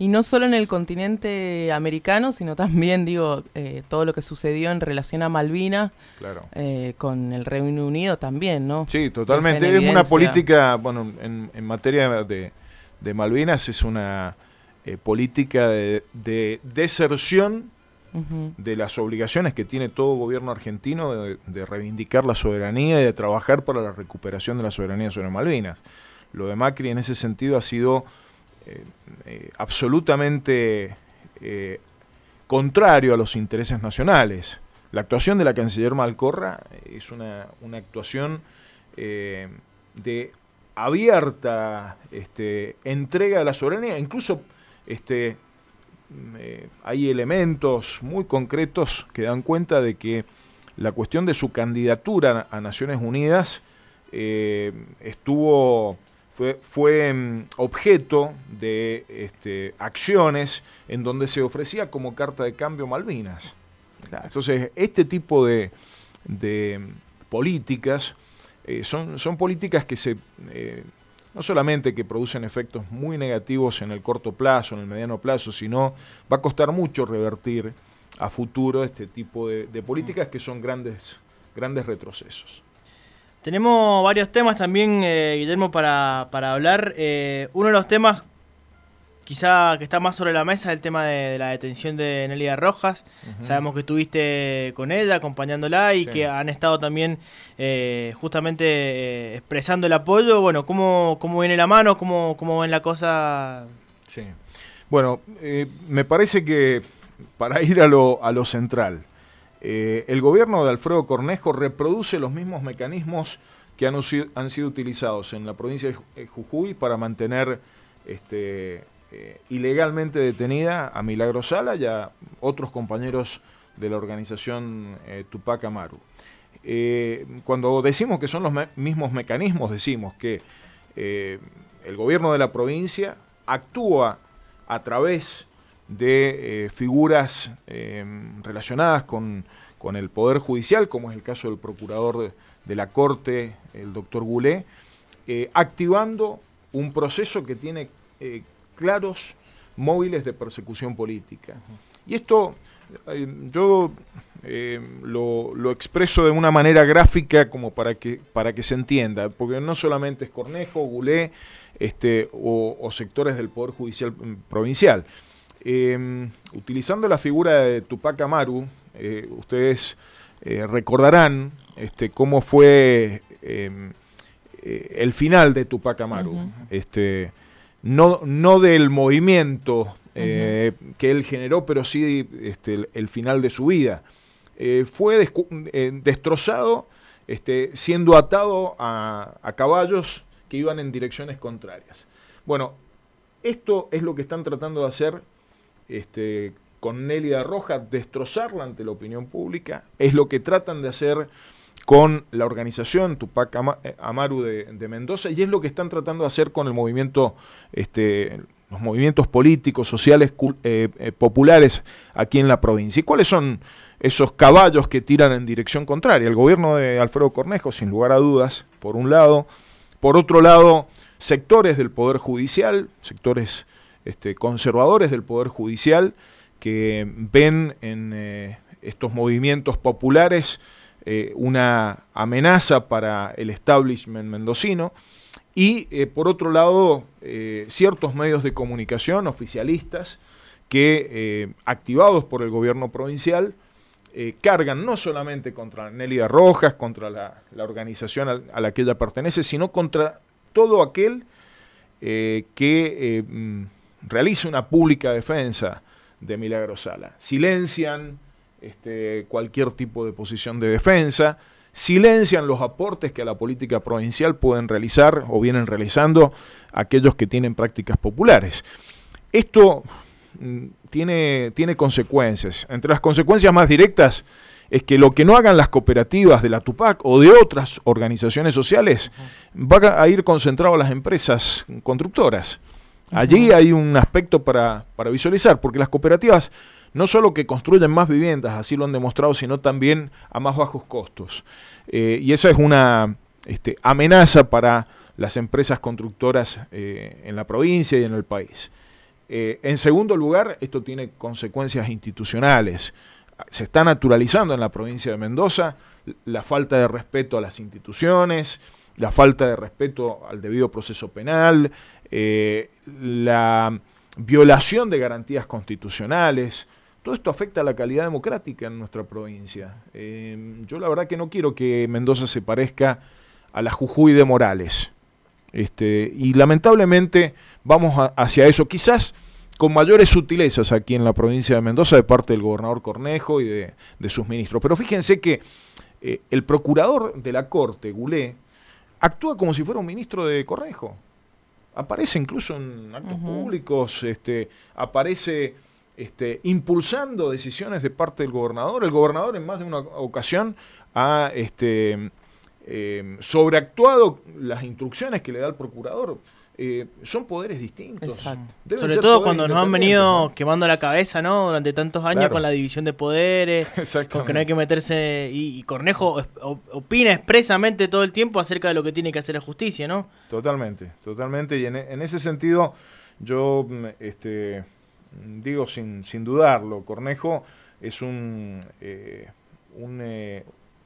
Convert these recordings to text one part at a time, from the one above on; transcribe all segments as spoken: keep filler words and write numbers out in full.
Y no solo en el continente americano, sino también, digo, eh, todo lo que sucedió en relación a Malvinas, claro. eh, con el Reino Unido también, ¿no? Sí, totalmente. Es una política, bueno, en, en materia de, de Malvinas es una eh, política de, de deserción uh-huh. de las obligaciones que tiene todo gobierno argentino de, de reivindicar la soberanía y de trabajar para la recuperación de la soberanía sobre Malvinas. Lo de Macri en ese sentido ha sido Eh, eh, absolutamente eh, contrario a los intereses nacionales. La actuación de la canciller Malcorra es una, una actuación eh, de abierta este, entrega de la soberanía. Incluso este, eh, hay elementos muy concretos que dan cuenta de que la cuestión de su candidatura a Naciones Unidas eh, estuvo... fue, fue um, objeto de este, acciones en donde se ofrecía como carta de cambio Malvinas. Claro. Entonces, este tipo de, de políticas eh, son, son políticas que se eh, no solamente que producen efectos muy negativos en el corto plazo, en el mediano plazo, sino va a costar mucho revertir a futuro este tipo de, de políticas que son grandes, grandes retrocesos. Tenemos varios temas también, eh, Guillermo, para, para hablar. Eh, uno de los temas quizá que está más sobre la mesa es el tema de, de la detención de Nélida Rojas. Uh-huh. Sabemos que estuviste con ella, acompañándola y sí. que han estado también eh, justamente eh, expresando el apoyo. Bueno, ¿cómo, cómo viene la mano? ¿Cómo, cómo ven la cosa? Sí. Bueno, eh, me parece que para ir a lo, a lo central, Eh, el gobierno de Alfredo Cornejo reproduce los mismos mecanismos que han, han sido utilizados en la provincia de Jujuy para mantener este, eh, ilegalmente detenida a Milagro Sala y a otros compañeros de la organización eh, Tupac Amaru. Eh, cuando decimos que son los me mismos mecanismos, decimos que eh, el gobierno de la provincia actúa a través de eh, figuras eh, relacionadas con, con el Poder Judicial, como es el caso del procurador de, de la Corte, el doctor Goulet, eh, activando un proceso que tiene eh, claros móviles de persecución política. Y esto eh, yo eh, lo, lo expreso de una manera gráfica como para que, para que se entienda, porque no solamente es Cornejo, Goulet este, o, o sectores del Poder Judicial provincial. Eh, utilizando la figura de Tupac Amaru, eh, ustedes eh, recordarán este, cómo fue eh, eh, el final de Tupac Amaru, uh-huh. este, no, no del movimiento eh, uh-huh. que él generó, pero sí este, el, el final de su vida. Eh, fue descu- eh, destrozado este, siendo atado a, a caballos que iban en direcciones contrarias. Bueno, esto es lo que están tratando de hacer Este, con Nélida Rojas, destrozarla ante la opinión pública, es lo que tratan de hacer con la organización Tupac Amaru de, de Mendoza y es lo que están tratando de hacer con el movimiento, este, los movimientos políticos, sociales, eh, eh, populares aquí en la provincia. ¿Y cuáles son esos caballos que tiran en dirección contraria? El gobierno de Alfredo Cornejo, sin lugar a dudas, por un lado. Por otro lado, sectores del Poder Judicial, sectores Este, conservadores del Poder Judicial que ven en eh, estos movimientos populares eh, una amenaza para el establishment mendocino y eh, por otro lado eh, ciertos medios de comunicación oficialistas que eh, activados por el gobierno provincial eh, cargan no solamente contra Nélida Rojas, contra la, la organización a, a la que ella pertenece, sino contra todo aquel eh, que eh, realiza una pública defensa de Milagro Sala. Silencian este, cualquier tipo de posición de defensa, silencian los aportes que a la política provincial pueden realizar o vienen realizando aquellos que tienen prácticas populares. Esto mm, tiene, tiene consecuencias. Entre las consecuencias más directas es que lo que no hagan las cooperativas de la Tupac o de otras organizaciones sociales uh-huh. va a ir concentrado a las empresas constructoras. Allí hay un aspecto para, para visualizar, porque las cooperativas no solo que construyen más viviendas, así lo han demostrado, sino también a más bajos costos. Eh, y esa es una este, amenaza para las empresas constructoras eh, en la provincia y en el país. Eh, en segundo lugar, esto tiene consecuencias institucionales. Se está naturalizando en la provincia de Mendoza la falta de respeto a las instituciones, la falta de respeto al debido proceso penal, eh, la violación de garantías constitucionales. Todo esto afecta a la calidad democrática en nuestra provincia. Eh, yo la verdad que no quiero que Mendoza se parezca a la Jujuy de Morales. Este, y lamentablemente vamos a, hacia eso, quizás con mayores sutilezas aquí en la provincia de Mendoza de parte del gobernador Cornejo y de, de sus ministros. Pero fíjense que eh, el procurador de la Corte, Goulet, actúa como si fuera un ministro de Cornejo. Aparece incluso en actos uh-huh. públicos, este, aparece este, impulsando decisiones de parte del gobernador. El gobernador en más de una ocasión ha este, eh, sobreactuado las instrucciones que le da el procurador. Eh, son poderes distintos. Sobre todo cuando nos han venido ¿no? quemando la cabeza, ¿no? Durante tantos años claro. con la división de poderes, con que no hay que meterse. Y, y Cornejo opina expresamente todo el tiempo acerca de lo que tiene que hacer la justicia, ¿no? Totalmente, totalmente. Y en, en ese sentido, yo este, digo sin, sin dudarlo, Cornejo es un, eh, un, eh,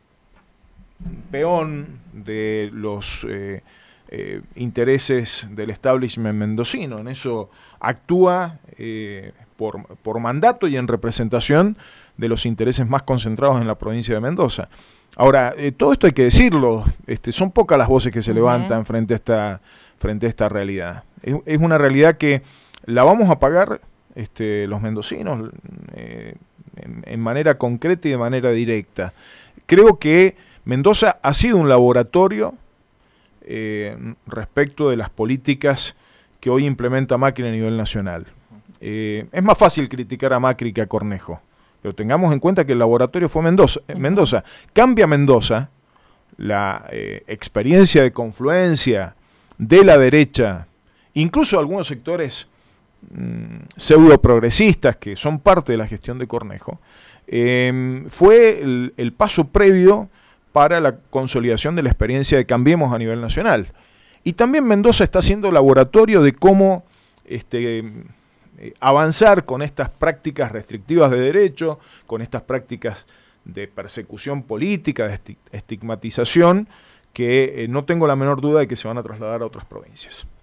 un peón de los. Eh, Eh, intereses del establishment mendocino. En eso actúa eh, por, por mandato y en representación de los intereses más concentrados en la provincia de Mendoza. Ahora, eh, todo esto hay que decirlo, este, son pocas las voces que se uh-huh. levantan frente a esta, frente a esta realidad. Es, es una realidad que la vamos a pagar este, los mendocinos eh, en, en manera concreta y de manera directa. Creo que Mendoza ha sido un laboratorio Eh, respecto de las políticas que hoy implementa Macri a nivel nacional. Eh, es más fácil criticar a Macri que a Cornejo, pero tengamos en cuenta que el laboratorio fue Mendoza. Eh, Mendoza. Cambia Mendoza la eh, experiencia de confluencia de la derecha, incluso algunos sectores mmm, pseudo progresistas que son parte de la gestión de Cornejo, eh, fue el, el paso previo para la consolidación de la experiencia de Cambiemos a nivel nacional. Y también Mendoza está siendo laboratorio de cómo este, eh, avanzar con estas prácticas restrictivas de derecho, con estas prácticas de persecución política, de estigmatización, que eh, no tengo la menor duda de que se van a trasladar a otras provincias.